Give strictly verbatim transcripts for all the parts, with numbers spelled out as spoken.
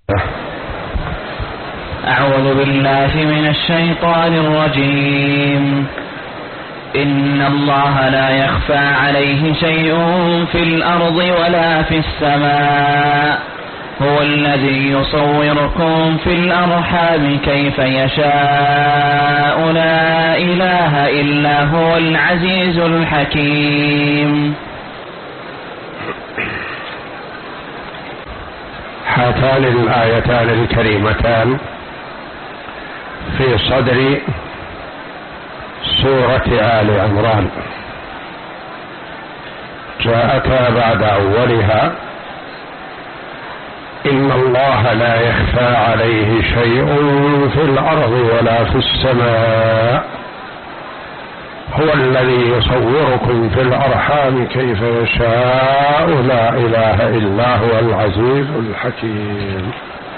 أعوذ بالله من الشيطان الرجيم. إن الله لا يخفى عليه شيء في الأرض ولا في السماء، هو الذي يصوركم في الأرحام كيف يشاء، لا إله إلا هو العزيز الحكيم. هاتان الآيتان الكريمتان في صدر سورة آل عمران جاءتا بعد أولها إن الله لا يخفى عليه شيء في الأرض ولا في السماء، هو الذي يصوركم في الأرحام كيف يشاء، لا إله إلا هو العزيز الحكيم.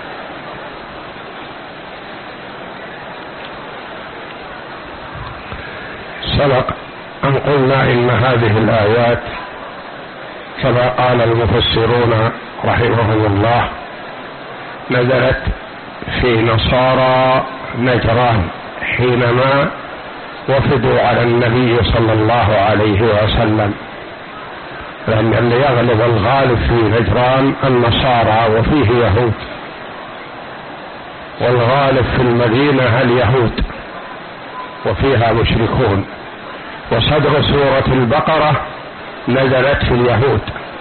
سبق أن قلنا إن هذه الآيات كما قال المفسرون رحمهم الله نزلت في نصارى نجران حينما وفدوا على النبي صلى الله عليه وسلم، لأن اللي يغلب الغالب في نجران النصارى وفيه يهود، والغالب في المدينة اليهود وفيها مشركون. وصدر سورة البقرة نزلت في اليهود،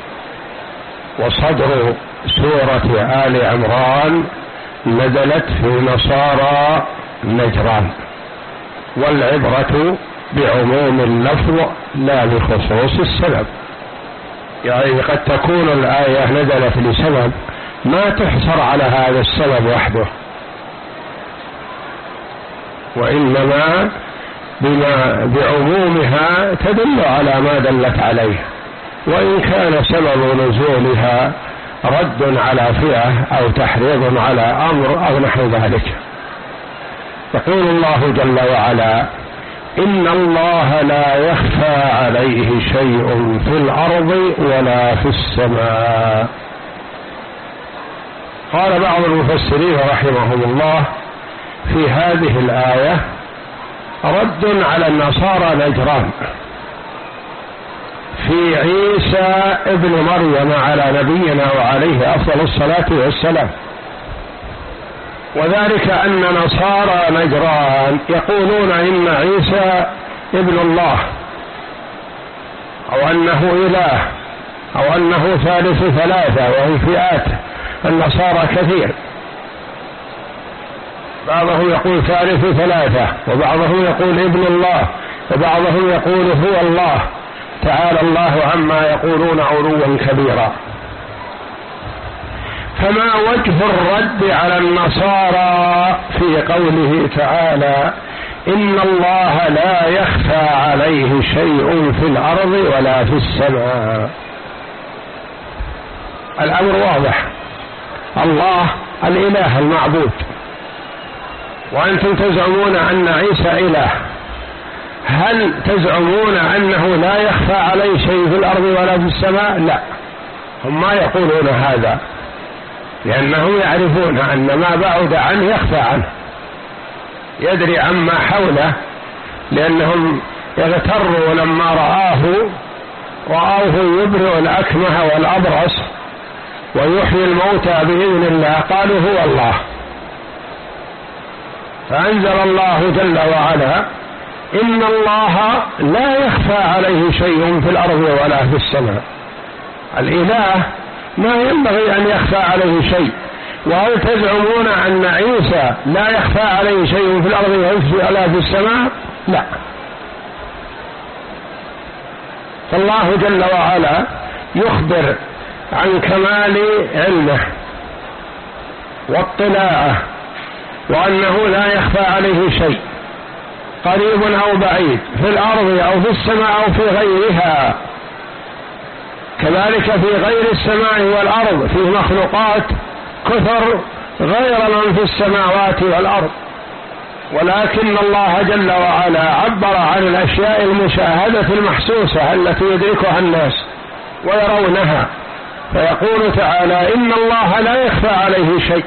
وصدر سورة آل عمران نزلت في نصارى نجران، والعبرة بعموم اللفظ لا بخصوص السبب. يعني قد تكون الآية نزلت لسبب ما تحصر على هذا السبب وحده، وإنما بما بعمومها تدل على ما دلت عليه، وإن كان سبب نزولها رد على فئة أو تحريض على أمر أو نحو ذلك. يقول الله جل وعلا: إن الله لا يخفى عليه شيء في الأرض ولا في السماء. قال بعض المفسرين رحمهم الله في هذه الآية رد على النصارى نجران في عيسى ابن مريم على نبينا وعليه أفضل الصلاة والسلام، وذلك أن نصارى نجران يقولون إن عيسى ابن الله، أو أنه إله، أو أنه ثالث ثلاثة، وهم فئات النصارى كثير، بعضهم يقول ثالث ثلاثة، وبعضهم يقول ابن الله، وبعضهم يقول هو الله، تعالى الله عما يقولون علوا كبيرا. فما وجه الرد على النصارى في قوله تعالى: إن الله لا يخفى عليه شيء في الأرض ولا في السماء؟ الأمر واضح، الله الإله المعبود، وأنتم تزعمون أن عيسى إله، هل تزعمون أنه لا يخفى عليه شيء في الأرض ولا في السماء؟ لا، هم ما يقولون هذا، لأنهم يعرفون أن ما بعد عنه يخفى عنه، يدري عما حوله، لأنهم يغتروا لما رآه رآه يبرئ الأكمه والأبرص ويحيي الموتى بإذن الله، قالوا هو الله. فأنزل الله جل وعلا: إن الله لا يخفى عليه شيء في الأرض ولا في السماء. الإله ما ينبغي أن يخفى عليه شيء. وهل تزعمون أن عيسى لا يخفى عليه شيء في الأرض ولا في السماء؟ لا. فالله جل وعلا يخبر عن كمال علمه واطلاعه، وأنه لا يخفى عليه شيء قريب أو بعيد في الأرض أو في السماء أو في غيرها. كذلك في غير السماء والأرض في مخلوقات كثر غير من في السماوات والأرض، ولكن الله جل وعلا عبر عن الأشياء المشاهدة المحسوسة التي يدركها الناس ويرونها، فيقول تعالى إن الله لا يخفى عليه شيء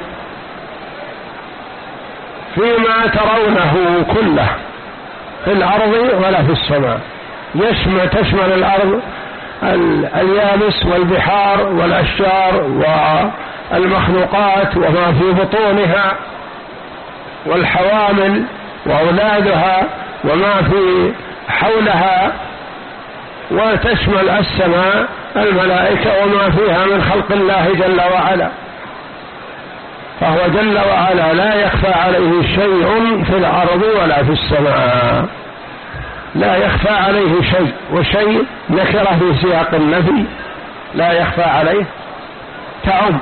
فيما ترونه كله في الأرض ولا في السماء. يشمل تشمل الأرض اليابس والبحار والأشجار والمخلوقات وما في بطونها والحوامل وأولادها وما في حولها، وتشمل السماء الملائكة وما فيها من خلق الله جل وعلا. فهو جل وعلا لا يخفى عليه شيء في الأرض ولا في السماء، لا يخفى عليه شيء، وشيء نكره في سياق النفي، لا يخفى عليه تعم.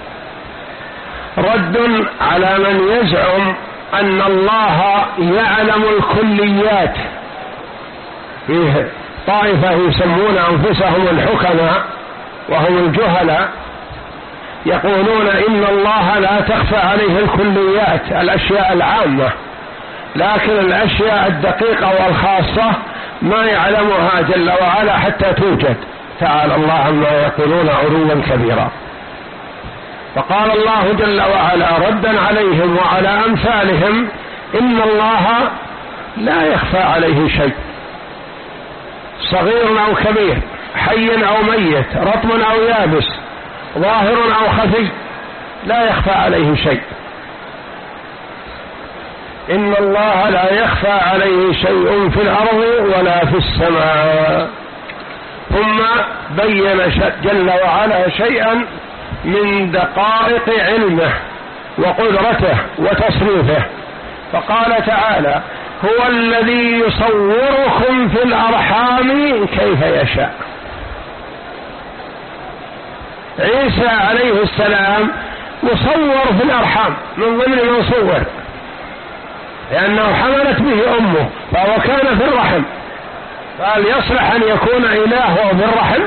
رد على من يزعم أن الله يعلم الكليات. فيه طائفة يسمون أنفسهم الحكماء وهم الجهلاء، يقولون إن الله لا تخفى عليه الكليات، الأشياء العامة، لكن الأشياء الدقيقة والخاصة ما يعلمها جل وعلا حتى توجد. تعالى الله عما يقولون علوا كبيرا. فقال الله جل وعلا ردا عليهم وعلى أمثالهم إن الله لا يخفى عليه شيء، صغير أو كبير، حي أو ميت، رطب أو يابس، ظاهر أو خفي، لا يخفى عليه شيء. إن الله لا يخفى عليه شيء في الأرض ولا في السماء. ثم بين جل وعلا شيئا من دقائق علمه وقدرته وتصريفه، فقال تعالى هو الذي يصوركم في الأرحام كيف يشاء. عيسى عليه السلام يصور في الأرحام، من ضمن من صور، لأنه حملت به أمه فهو كان في الرحم، فهل يصلح أن يكون إله وهو في الرحم؟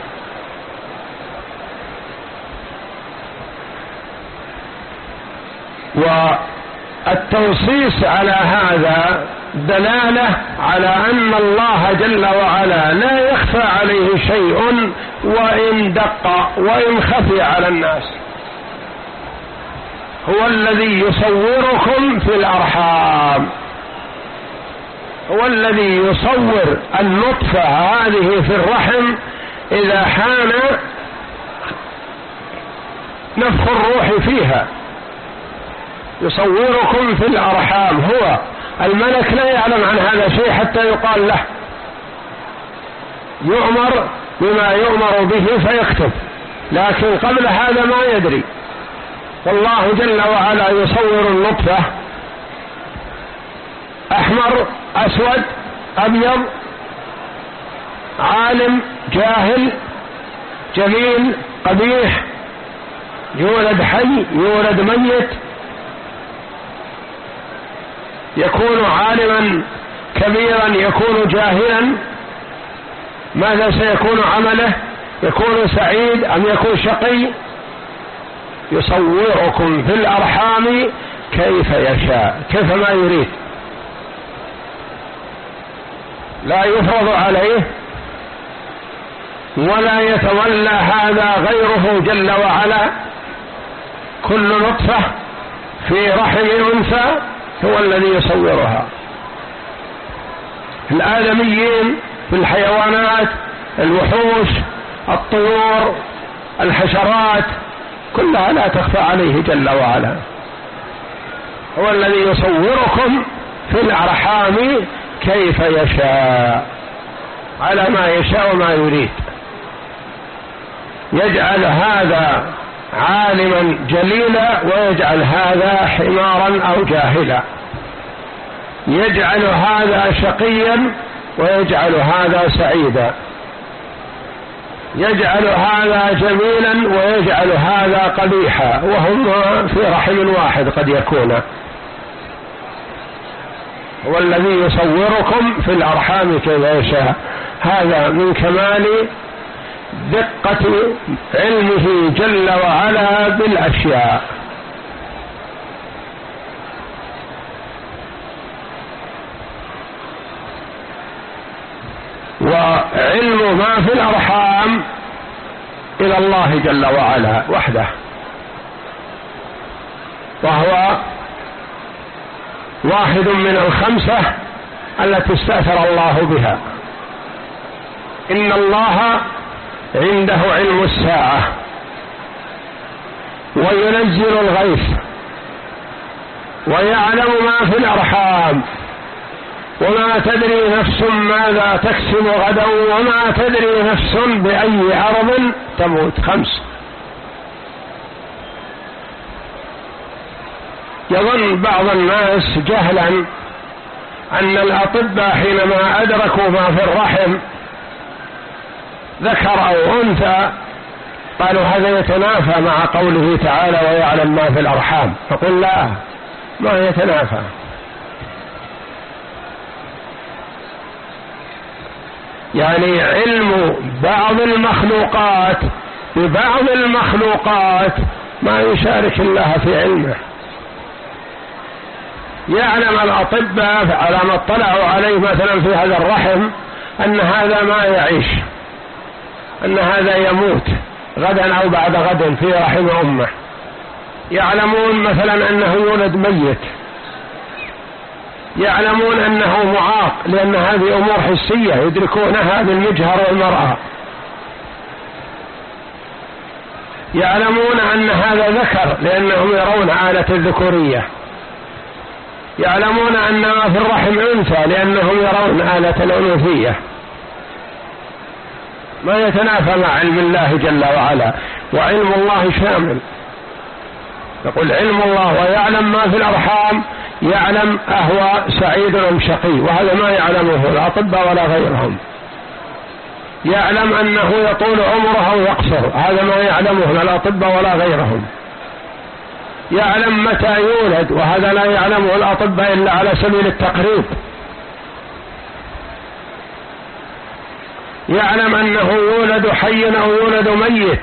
والتنصيص على هذا دلالة على أن الله جل وعلا لا يخفى عليه شيء وإن دق وإن خفي على الناس. هو الذي يصوركم في الأرحام، هو الذي يصور النطفة هذه في الرحم إذا حان نفخ الروح فيها، يصوركم في الأرحام. هو الملك لا يعلم عن هذا شيء حتى يقال له، يؤمر بما يؤمر به فيكتب، لكن قبل هذا ما يدري. والله جل وعلا يصور النطفة أحمر أسود أبيض، عالم جاهل جميل قبيح، يولد حي يولد ميت، يكون عالما كبيرا يكون جاهلا، ماذا سيكون عمله؟ يكون سعيد أم يكون شقي؟ يصوركم في الأرحام كيف يشاء، كيف ما يريد، لا يفرض عليه ولا يتولى هذا غيره جل وعلا. كل نطفة في رحم أنثى هو الذي يصورها. الآدميين في الحيوانات، الوحوش، الطيور، الحشرات، كلها لا تخفى عليه جل وعلا. هو الذي يصوركم في الأرحام كيف يشاء، على ما يشاء وما يريد. يجعل هذا عالما جليلا ويجعل هذا حمارا أو جاهلا، يجعل هذا شقيا ويجعل هذا سعيدا، يجعل هذا جميلا ويجعل هذا قبيحا، وهم في رحم واحد قد يكون. هو الذي يصوركم في الأرحام كيف يشاء. هذا من كمال دقة علمه جل وعلا بالأشياء. وعلم ما في الأرحام إلى الله جل وعلا وحده، وهو واحد من الخمسة التي استأثر الله بها. إن الله عنده علم الساعة وينزل الغيث ويعلم ما في الأرحام وما تدري نفس ماذا تكسب غدا وما تدري نفس بأي أرض تموت. خمس. يظن بعض الناس جهلا أن الأطباء حينما أدركوا ما في الرحم ذكر أو أنثى قالوا هذا يتنافى مع قوله تعالى ويعلم ما في الأرحام، فقل لا، ما يتنافى. يعني علم بعض المخلوقات ببعض المخلوقات ما يشارك الله في علمه. يعلم الأطباء على ما اطلعوا عليه مثلا في هذا الرحم أن هذا ما يعيش، أن هذا يموت غدا أو بعد غد في رحم أمه. يعلمون مثلا أنه يولد ميت، يعلمون أنه معاق لأن هذه أمور حسية يدركونها بالمجهر والمرأة. يعلمون أن هذا ذكر لأنهم يرون آلة الذكورية. يعلمون أن ما في الرحم أنثى لأنهم يرون آلة الأنوثية. ما يتنافى مع علم الله جل وعلا، وعلم الله شامل. يقول علم الله ويعلم ما في الأرحام، يعلم أهو سعيد أم شقي، وهذا ما يعلمه الأطباء ولا غيرهم. يعلم أنه يطول عمره أو يقصر، هذا ما يعلمه لا الأطباء ولا غيرهم. يعلم متى يولد، وهذا لا يعلمه الأطباء إلا على سبيل التقريب. يعلم أنه يولد حيا أو يولد ميت،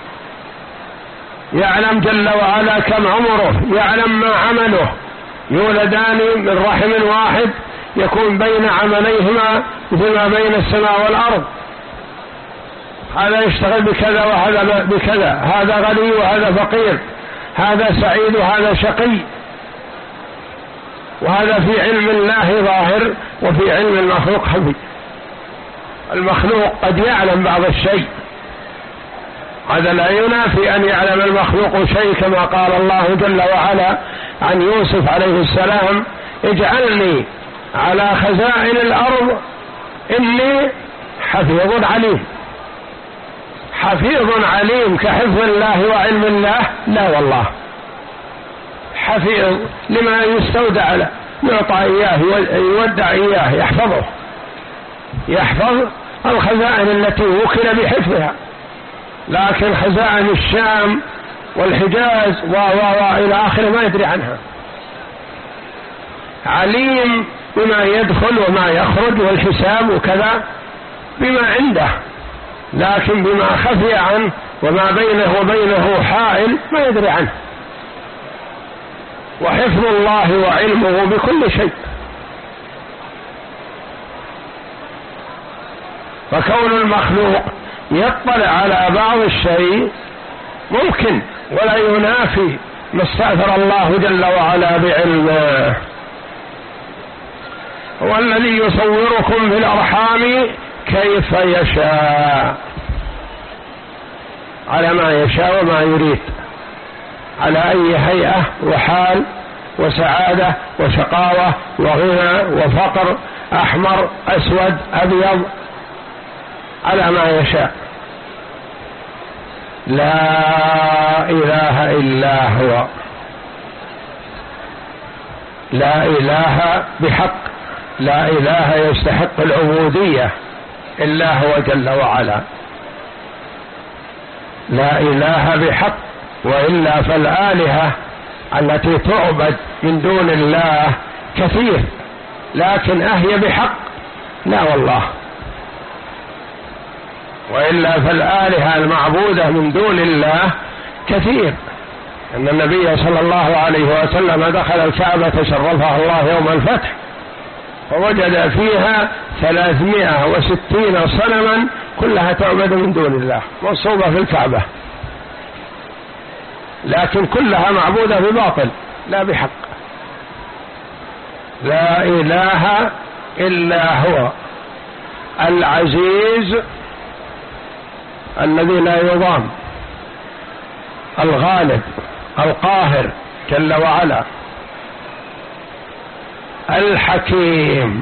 يعلم جل وعلا كم عمره، يعلم ما عمله. يولدان من رحم واحد يكون بين عمليهما مثل ما بين السماء والأرض، هذا يشتغل بكذا وهذا بكذا، هذا غني وهذا فقير، هذا سعيد وهذا شقي. وهذا في علم الله ظاهر وفي علم المخلوق خفي. المخلوق قد يعلم بعض الشيء، هذا لا ينافي أن يعلم المخلوق شيء، كما قال الله جل وعلا عن يوسف عليه السلام: اجعلني على خزائن الأرض إني حفيظ عليم. حفيظ عليم كحفظ الله وعلم الله؟ لا والله. حفيظ لما يستودع له، يعطى إياه يودع إياه، يحفظه، يحفظ الخزائن التي وكل بحفظها. لكن خزائن الشام والحجاز و و إلى آخره ما يدري عنها. عليم بما يدخل وما يخرج والحساب وكذا بما عنده، لكن بما خفي عنه وما بينه وبينه حائل ما يدري عنه. وحفظ الله وعلمه بكل شيء. فكون المخلوق يطلع على بعض الشيء ممكن، ولا ينافي ما استأثر الله جل وعلا بعلمه. هو الذي يصوركم في الأرحام كيف يشاء، على ما يشاء وما يريد، على أي هيئة وحال وسعادة وشقاوة وغنى وفقر، أحمر أسود أبيض، على ما يشاء. لا إله إلا هو، لا إله بحق، لا إله يستحق العبودية إلا هو جل وعلا. لا إله بحق، وإلا فالآلهة التي تعبد من دون الله كثير، لكن أهي بحق؟ لا والله. وإلا فالآلهة المعبودة من دون الله كثير. أن النبي صلى الله عليه وسلم دخل الكعبة شرفها الله يوم الفتح فوجد فيها ثلاثمائة وستين صنما كلها تعبد من دون الله، منصوبة في الكعبة، لكن كلها معبودة بباطل لا بحق. لا إله إلا هو العزيز الذي لا يضام، الغالب القاهر جل وعلا، الحكيم.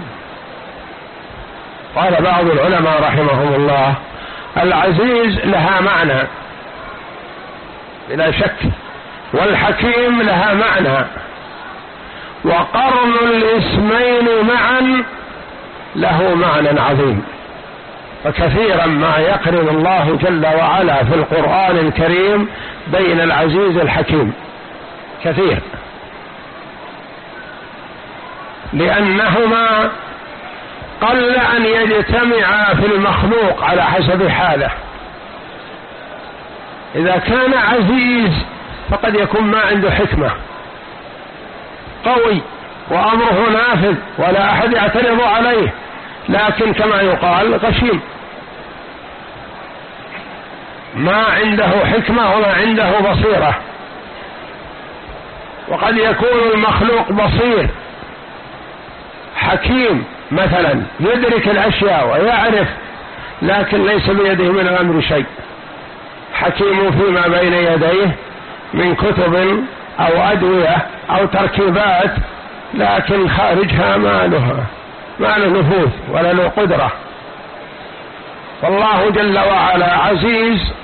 قال بعض العلماء رحمهم الله: العزيز لها معنى بلا شك، والحكيم لها معنى، وقرن الاسمين معا له معنى عظيم. فكثيرا ما يقرن الله جل وعلا في القرآن الكريم بين العزيز الحكيم، كثير، لأنهما قل أن يجتمعا في المخلوق على حسب حاله. إذا كان عزيز فقد يكون ما عنده حكمة، قوي وأمره نافذ ولا أحد يعترض عليه، لكن كما يقال غشيم، ما عنده حكمة وما عنده بصيرة. وقد يكون المخلوق بصير حكيم مثلا، يدرك الأشياء ويعرف، لكن ليس بيده من الأمر شيء. حكيم فيما بين يديه من كتب أو أدوية أو تركيبات، لكن خارجها ما له ما له نفوذ ولا له قدرة. فالله جل وعلا عزيز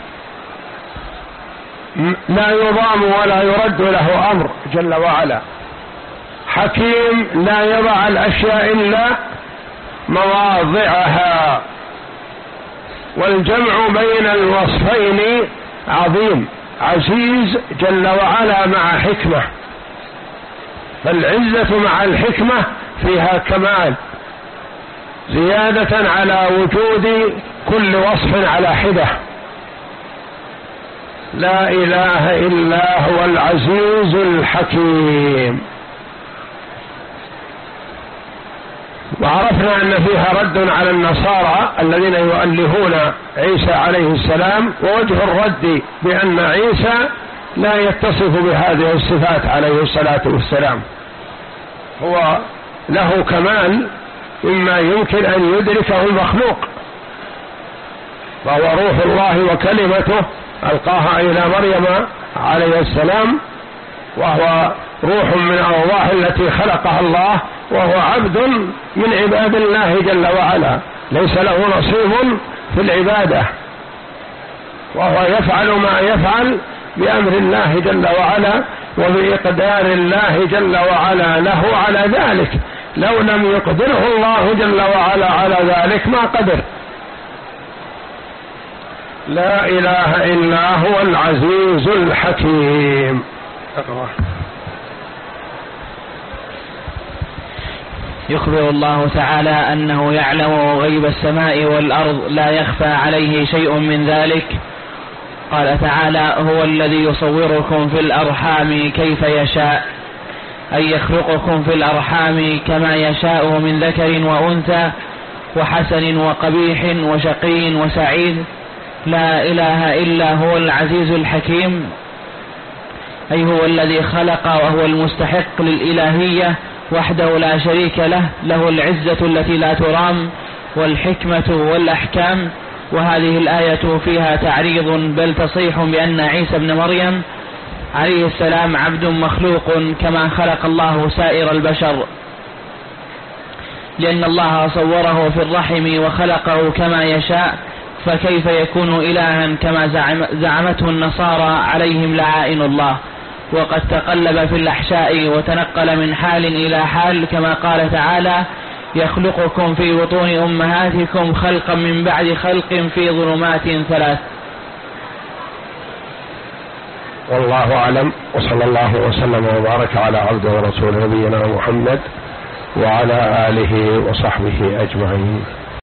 لا يضام ولا يرد له أمر جل وعلا، حكيم لا يضع الأشياء إلا مواضعها، والجمع بين الوصفين عظيم. عزيز جل وعلا مع حكمة، فالعزة مع الحكمة فيها كمال، زيادة على وجود كل وصف على حدة. لا إله إلا هو العزيز الحكيم. وعرفنا أن فيها رد على النصارى الذين يؤلهون عيسى عليه السلام، ووجه الرد بأن عيسى لا يتصف بهذه الصفات عليه الصلاة والسلام، هو له كمال مما يمكن أن يدركه المخلوق، فهو روح الله وكلمته ألقاها إلى مريم عليه السلام، وهو روح من الأرواح التي خلقها الله، وهو عبد من عباد الله جل وعلا، ليس له نصيب في العبادة، وهو يفعل ما يفعل بأمر الله جل وعلا وبإقدار الله جل وعلا له على ذلك. لو لم يقدره الله جل وعلا على ذلك ما قدر. لا إله إلا هو العزيز الحكيم. يخبر الله تعالى أنه يعلم غيب السماء والأرض، لا يخفى عليه شيء من ذلك. قال تعالى: هو الذي يصوركم في الأرحام كيف يشاء، أي يخلقكم في الأرحام كما يشاء من ذكر وأنثى وحسن وقبيح وشقي وسعيد. لا إله إلا هو العزيز الحكيم، أي هو الذي خلق وهو المستحق للإلهية وحده لا شريك له، له العزة التي لا ترام والحكمة والأحكام. وهذه الآية فيها تعريض بل تصيح بأن عيسى بن مريم عليه السلام عبد مخلوق كما خلق الله سائر البشر، لأن الله صوره في الرحم وخلقه كما يشاء، فكيف يكون إلها كما زعم زعمته النصارى عليهم لعائن الله. وقد تقلب في الأحشاء وتنقل من حال إلى حال، كما قال تعالى: يخلقكم في بطون أمهاتكم خلقا من بعد خلق في ظلمات ثلاث. والله أعلم، وصلى الله وسلم وبارك على عبده ورسوله نبينا محمد وعلى آله وصحبه أجمعين.